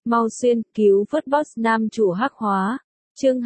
Mau xuyên cứu vớt boss nam chủ hắc hóa. Chương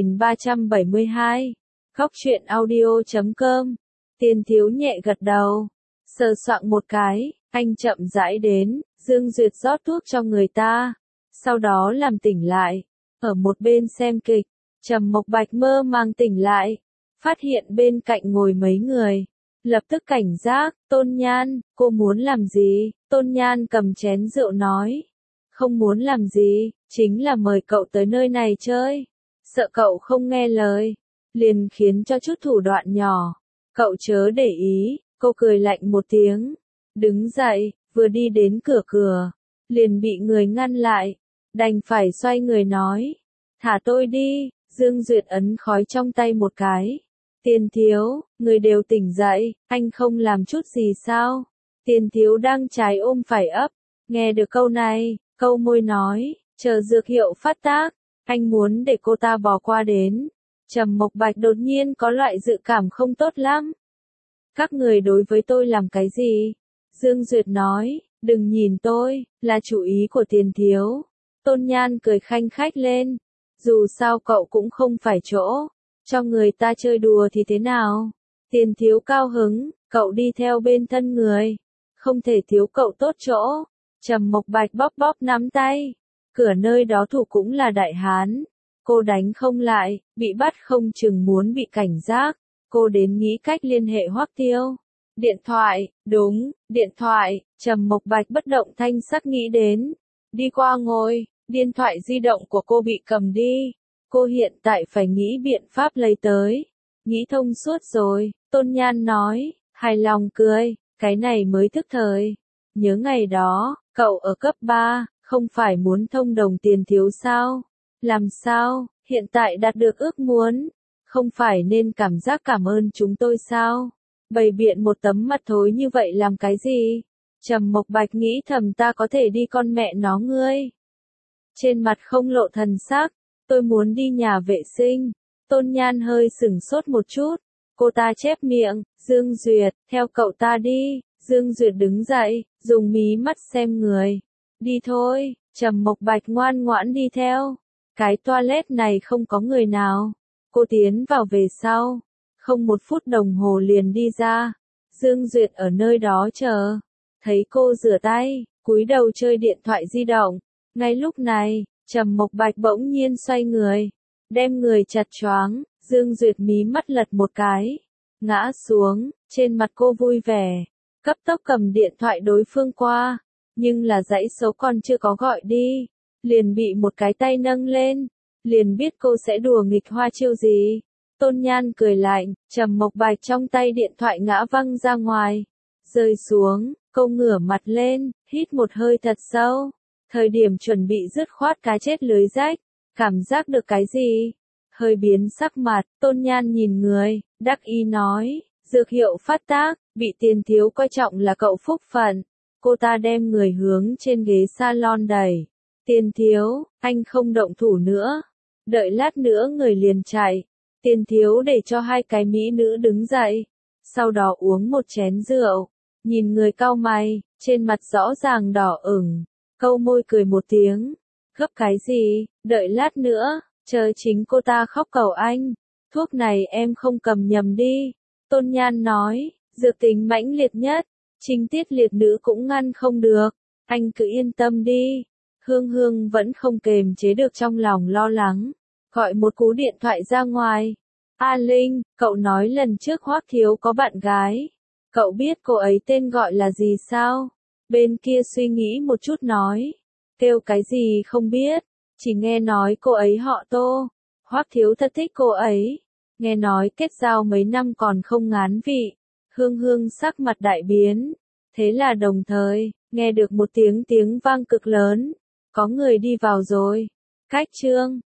2372. Góc truyện audio.com. Tiền Thiếu nhẹ gật đầu, sờ soạng một cái, anh chậm rãi đến, Dương Duyệt rót thuốc cho người ta, sau đó làm tỉnh lại. Ở một bên xem kịch, Trầm Mộc Bạch mơ màng tỉnh lại, phát hiện bên cạnh ngồi mấy người, lập tức cảnh giác. Tôn Nhan, cô muốn làm gì? Tôn Nhan cầm chén rượu nói, không muốn làm gì, chính là mời cậu tới nơi này chơi, sợ cậu không nghe lời, liền khiến cho chút thủ đoạn nhỏ, cậu chớ để ý. Cô cười lạnh một tiếng, đứng dậy, vừa đi đến cửa, liền bị người ngăn lại, đành phải xoay người nói, thả tôi đi. Dương Duyệt ấn khói trong tay một cái. Tiền Thiếu, người đều tỉnh dậy, anh không làm chút gì sao? Tiền Thiếu đang trái ôm phải ấp, nghe được câu này, câu môi nói, chờ dược hiệu phát tác, anh muốn để cô ta bỏ qua đến. Trầm Mộc Bạch đột nhiên có loại dự cảm không tốt lắm. Các người đối với tôi làm cái gì? Dương Duyệt nói, đừng nhìn tôi, là chủ ý của Tiền Thiếu. Tôn Nhan cười khanh khách lên, dù sao cậu cũng không phải chỗ cho người ta chơi đùa thì thế nào? Tiền Thiếu cao hứng, cậu đi theo bên thân người, không thể thiếu cậu tốt chỗ. Trầm Mộc Bạch bóp bóp nắm tay, cửa nơi đó thủ cũng là đại hán, cô đánh không lại, bị bắt không chừng muốn bị cảnh giác. Cô đến nghĩ cách liên hệ Hoắc Tiêu. Điện thoại, đúng, điện thoại. Trầm Mộc Bạch bất động thanh sắc nghĩ đến, đi qua ngồi, điện thoại di động của cô bị cầm đi. Cô hiện tại phải nghĩ biện pháp lấy tới. Nghĩ thông suốt rồi, Tôn Nhan nói, hài lòng cười, cái này mới thức thời. Nhớ ngày đó, cậu ở cấp 3, không phải muốn thông đồng Tiền Thiếu sao? Làm sao, hiện tại đạt được ước muốn, không phải nên cảm giác cảm ơn chúng tôi sao? Bày biện một tấm mặt thối như vậy làm cái gì? Trầm Mộc Bạch nghĩ thầm, ta có thể đi con mẹ nó ngươi. Trên mặt không lộ thần sắc, tôi muốn đi nhà vệ sinh. Tôn Nhan hơi sửng sốt một chút, cô ta chép miệng, Dương Duyệt, theo cậu ta đi. Dương Duyệt đứng dậy, dùng mí mắt xem người. Đi thôi. Trầm Mộc Bạch ngoan ngoãn đi theo. Cái toilet này không có người nào. Cô tiến vào về sau, không một phút đồng hồ liền đi ra. Dương Duyệt ở nơi đó chờ, thấy cô rửa tay, cúi đầu chơi điện thoại di động. Ngay lúc này, Trầm Mộc Bạch bỗng nhiên xoay người, đem người chặt choáng. Dương Duyệt mí mắt lật một cái, ngã xuống. Trên mặt cô vui vẻ, cấp tốc cầm điện thoại đối phương qua, nhưng là dãy số còn chưa có gọi đi, liền bị một cái tay nâng lên. Liền biết cô sẽ đùa nghịch hoa chiêu gì. Tôn Nhan cười lạnh, Trầm Mộc Bạch trong tay điện thoại ngã văng ra ngoài, rơi xuống. Cô ngửa mặt lên, hít một hơi thật sâu. Thời điểm chuẩn bị dứt khoát cá chết lưới rách, cảm giác được cái gì? Hơi biến sắc mặt. Tôn Nhan nhìn người, đắc ý nói, dược hiệu phát tác, bị Tiền Thiếu coi trọng là cậu phúc phận. Cô ta đem người hướng trên ghế salon đẩy. Tiền Thiếu, anh không động thủ nữa. Đợi lát nữa người liền chạy. Tiền Thiếu để cho hai cái mỹ nữ đứng dậy, sau đó uống một chén rượu, nhìn người cau mày, trên mặt rõ ràng đỏ ửng, câu môi cười một tiếng. Gấp cái gì, đợi lát nữa, chờ chính cô ta khóc cầu anh. Thuốc này em không cầm nhầm đi. Tôn Nhan nói, dược tính mãnh liệt nhất, chính tiết liệt nữ cũng ngăn không được, anh cứ yên tâm đi. Hương Hương vẫn không kềm chế được trong lòng lo lắng, gọi một cú điện thoại ra ngoài. A Linh, cậu nói lần trước Hoắc Thiếu có bạn gái, cậu biết cô ấy tên gọi là gì sao? Bên kia suy nghĩ một chút nói, kêu cái gì không biết, chỉ nghe nói cô ấy họ Tô. Hoắc Thiếu thật thích cô ấy, nghe nói kết giao mấy năm còn không ngán vị. Hương Hương sắc mặt đại biến, thế là đồng thời, nghe được một tiếng vang cực lớn, có người đi vào rồi. Cách chương